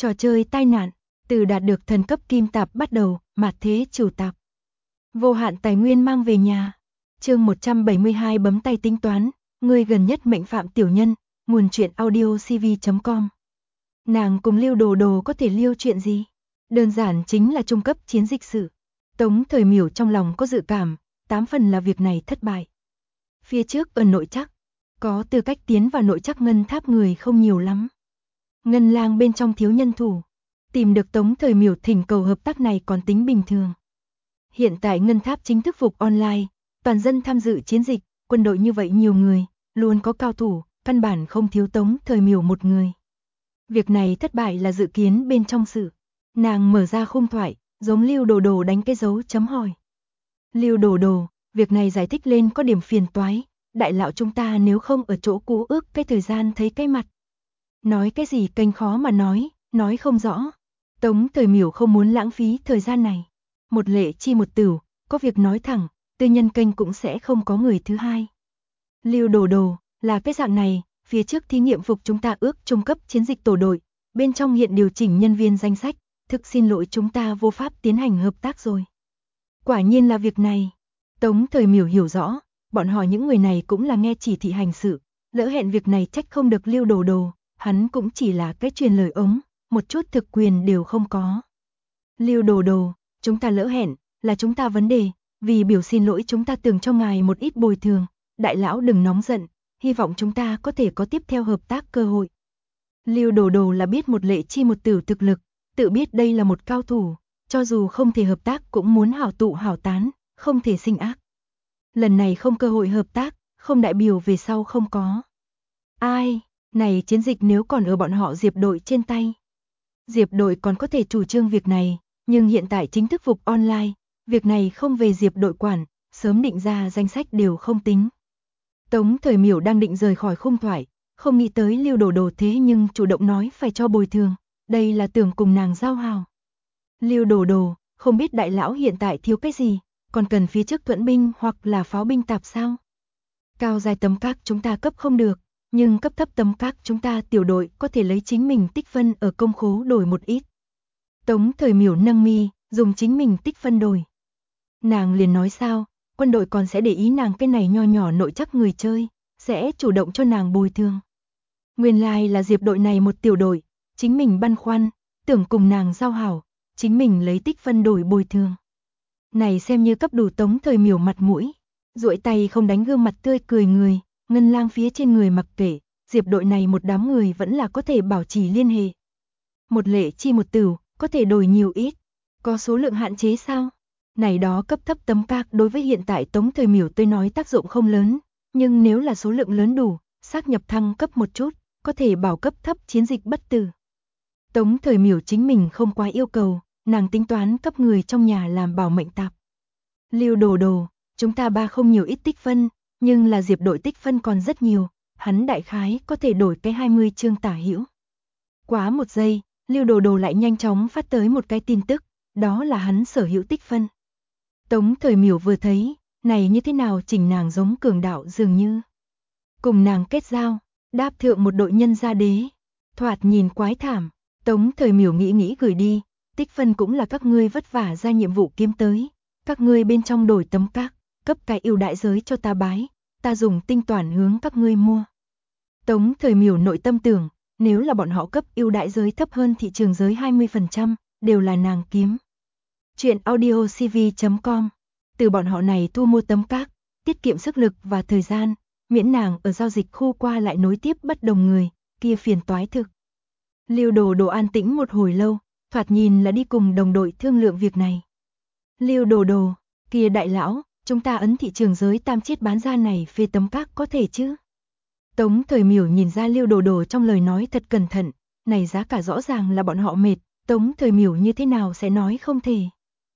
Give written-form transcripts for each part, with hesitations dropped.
Trò chơi tai nạn, từ đạt được thần cấp kim tạp bắt đầu, mạt thế chủ tạp. Vô hạn tài nguyên mang về nhà. Chương 172 bấm tay tính toán, người gần nhất mệnh phạm tiểu nhân, nguồn truyện audio cv.com. Nàng cùng Lưu Đồ Đồ có thể liêu chuyện gì? Đơn giản chính là trung cấp chiến dịch sự. Tống Thời Miểu trong lòng có dự cảm, 8 phần là việc này thất bại. Phía trước ở nội trắc, có tư cách tiến vào nội trắc ngân tháp người không nhiều lắm. Ngân lang bên trong thiếu nhân thủ, tìm được Tống Thời Miểu thỉnh cầu hợp tác này còn tính bình thường. Hiện tại ngân tháp chính thức phục online, toàn dân tham dự chiến dịch, quân đội như vậy nhiều người, luôn có cao thủ, căn bản không thiếu Tống Thời Miểu một người. Việc này thất bại là dự kiến bên trong sự. Nàng mở ra khung thoại, giống Lưu Đồ Đồ đánh cái dấu chấm hỏi. Lưu Đồ Đồ, việc này giải thích lên có điểm phiền toái, đại lão chúng ta nếu không ở chỗ cũ ước cái thời gian thấy cái mặt. Nói cái gì kênh khó mà nói không rõ. Tống Thời Miểu không muốn lãng phí thời gian này. Một lệ chi một tửu, có việc nói thẳng, tư nhân kênh cũng sẽ không có người thứ hai. Lưu Đồ Đồ, là cái dạng này, phía trước thí nghiệm phục chúng ta ước trung cấp chiến dịch tổ đội, bên trong hiện điều chỉnh nhân viên danh sách, thực xin lỗi chúng ta vô pháp tiến hành hợp tác rồi. Quả nhiên là việc này. Tống Thời Miểu hiểu rõ, bọn họ những người này cũng là nghe chỉ thị hành sự, lỡ hẹn việc này trách không được Lưu Đồ Đồ, hắn cũng chỉ là cái truyền lời ống, một chút thực quyền đều không có. Lưu Đồ Đồ, chúng ta lỡ hẹn, là chúng ta vấn đề, vì biểu xin lỗi chúng ta tưởng cho ngài một ít bồi thường, đại lão đừng nóng giận, hy vọng chúng ta có thể có tiếp theo hợp tác cơ hội. Lưu Đồ Đồ là biết một lệ chi một tửu thực lực, tự biết đây là một cao thủ, cho dù không thể hợp tác cũng muốn hảo tụ hảo tán, không thể sinh ác. Lần này không cơ hội hợp tác, không đại biểu về sau không có. Ai, này chiến dịch nếu còn ở bọn họ Diệp đội trên tay. Diệp đội còn có thể chủ trương việc này, nhưng hiện tại chính thức phục online, việc này không về Diệp đội quản, sớm định ra danh sách đều không tính. Tống Thời Miểu đang định rời khỏi khung thoại, không nghĩ tới Lưu Đồ Đồ thế nhưng chủ động nói phải cho bồi thường, đây là tưởng cùng nàng giao hảo. Lưu Đồ Đồ, không biết đại lão hiện tại thiếu cái gì, còn cần phía trước thuẫn binh hoặc là pháo binh tạp sao? Cao dài tấm các chúng ta cấp không được, nhưng cấp thấp tấm các chúng ta tiểu đội có thể lấy chính mình tích phân ở công khố đổi một ít. Tống Thời Miểu nâng mi, dùng chính mình tích phân đổi. Nàng liền nói sao, quân đội còn sẽ để ý nàng cái này nho nhỏ nội chắc người chơi, sẽ chủ động cho nàng bồi thường. Nguyên lai là Diệp đội này một tiểu đội, chính mình băn khoăn, tưởng cùng nàng giao hảo, chính mình lấy tích phân đổi bồi thường. Này xem như cấp đủ Tống Thời Miểu mặt mũi, duỗi tay không đánh gương mặt tươi cười người, ngân lang phía trên người mặc kệ, Diệp đội này một đám người vẫn là có thể bảo trì liên hệ. Một lệ chi một tửu, có thể đổi nhiều ít, có số lượng hạn chế sao? Này đó cấp thấp tấm các đối với hiện tại Tống Thời Miểu tôi nói tác dụng không lớn, nhưng nếu là số lượng lớn đủ, xác nhập thăng cấp một chút, có thể bảo cấp thấp chiến dịch bất tử. Tống Thời Miểu chính mình không quá yêu cầu, nàng tính toán cấp người trong nhà làm bảo mệnh tạp. Lưu Đồ Đồ, chúng ta ba không nhiều ít tích phân, nhưng là Diệp đội tích phân còn rất nhiều, hắn đại khái có thể đổi cái 20 chương tả hữu. Quá một giây, Lưu Đồ Đồ lại nhanh chóng phát tới một cái tin tức, đó là hắn sở hữu tích phân. Tống Thời Miểu vừa thấy, này như thế nào chỉnh nàng giống cường đạo dường như. Cùng nàng kết giao, đáp thượng một đội nhân gia đế, thoạt nhìn quái thảm, Tống Thời Miểu nghĩ gửi đi, tích phân cũng là các ngươi vất vả ra nhiệm vụ kiếm tới, các ngươi bên trong đổi tấm các, cấp cái ưu đại giới cho ta bái, ta dùng tinh toán hướng các ngươi mua. Tống Thời Miểu nội tâm tưởng, nếu là bọn họ cấp ưu đại giới thấp hơn thị trường giới 20%, đều là nàng kiếm. Chuyện audio cv.com, từ bọn họ này thu mua tấm các, tiết kiệm sức lực và thời gian, miễn nàng ở giao dịch khu qua lại nối tiếp bất đồng người, kia phiền toái thực. Lưu Đồ Đồ an tĩnh một hồi lâu, thoạt nhìn là đi cùng đồng đội thương lượng việc này. Lưu Đồ Đồ, kia đại lão, chúng ta ấn thị trường giới tam chiết bán ra này phê tấm các có thể chứ? Tống Thời Miểu nhìn ra Lưu Đồ Đồ trong lời nói thật cẩn thận, này giá cả rõ ràng là bọn họ mệt, Tống Thời Miểu như thế nào sẽ nói không thể.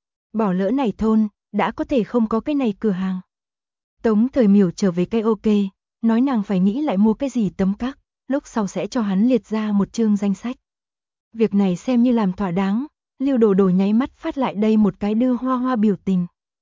Bỏ lỡ này thôn, đã có thể không có cái này cửa hàng. Tống Thời Miểu trở về cái ok, nói nàng phải nghĩ lại mua cái gì tấm các, lúc sau sẽ cho hắn liệt ra một chương danh sách. Việc này xem như làm thỏa đáng, Lưu Đồ Đồ nháy mắt phát lại đây một cái đưa hoa biểu tình.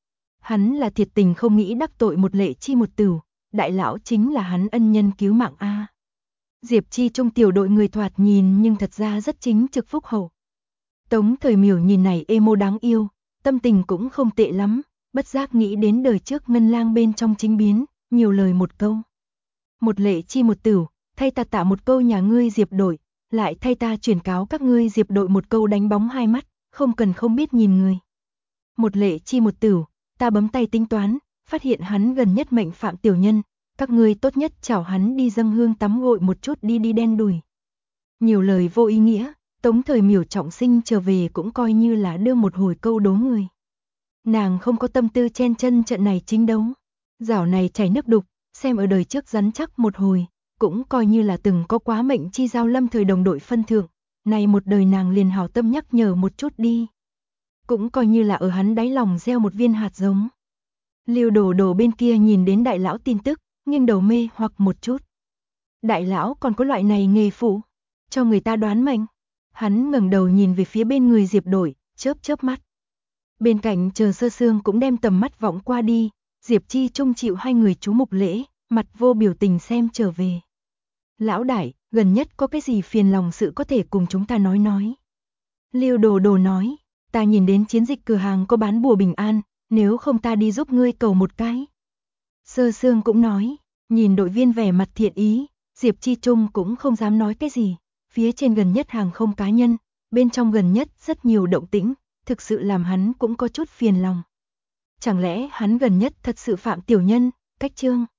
Hắn là thiệt tình không nghĩ đắc tội một lệ chi một tửu, đại lão chính là hắn ân nhân cứu mạng a. Diệp Chi Trung tiểu đội người thoạt nhìn nhưng thật ra rất chính trực phúc hậu. Tống Thời Miểu nhìn này emo đáng yêu, tâm tình cũng không tệ lắm, bất giác nghĩ đến đời trước ngân lang bên trong chính biến, nhiều lời một câu. Một lệ chi một tửu, thay ta tạ một câu nhà ngươi Diệp đội, lại thay ta truyền cáo các ngươi Diệp đội một câu đánh bóng hai mắt, không cần không biết nhìn người. Một lệ chi một tửu, ta bấm tay tính toán, phát hiện hắn gần nhất mệnh phạm tiểu nhân, các ngươi tốt nhất chào hắn đi dâng hương tắm gội một chút đi đi đen đùi. Nhiều lời vô ý nghĩa, Tống Thời Miểu trọng sinh trở về cũng coi như là đưa một hồi câu đố người. Nàng không có tâm tư chen chân trận này chính đấu. Rảo này chảy nước đục, xem ở đời trước rắn chắc một hồi, cũng coi như là từng có quá mệnh chi giao lâm thời đồng đội phân thượng, này một đời nàng liền hảo tâm nhắc nhở một chút đi. Cũng coi như là ở hắn đáy lòng gieo một viên hạt giống. Lưu Đồ Đồ bên kia nhìn đến đại lão tin tức, nghiêng đầu mê hoặc một chút. Đại lão còn có loại này nghề phụ, cho người ta đoán mệnh. Hắn ngẩng đầu nhìn về phía bên người Diệp đội, chớp chớp mắt. Bên cạnh Chờ Sơ Sương cũng đem tầm mắt vọng qua đi, Diệp Chi Trung chịu hai người chú mục lễ, mặt vô biểu tình xem trở về. Lão đại, gần nhất có cái gì phiền lòng sự có thể cùng chúng ta nói. Lưu Đồ Đồ nói, ta nhìn đến chiến dịch cửa hàng có bán bùa bình an, nếu không ta đi giúp ngươi cầu một cái. Sơ Sương cũng nói, nhìn đội viên vẻ mặt thiện ý, Diệp Chi Trung cũng không dám nói cái gì, phía trên gần nhất hàng không cá nhân, bên trong gần nhất rất nhiều động tĩnh, thực sự làm hắn cũng có chút phiền lòng. Chẳng lẽ hắn gần nhất thật sự phạm tiểu nhân, cách chương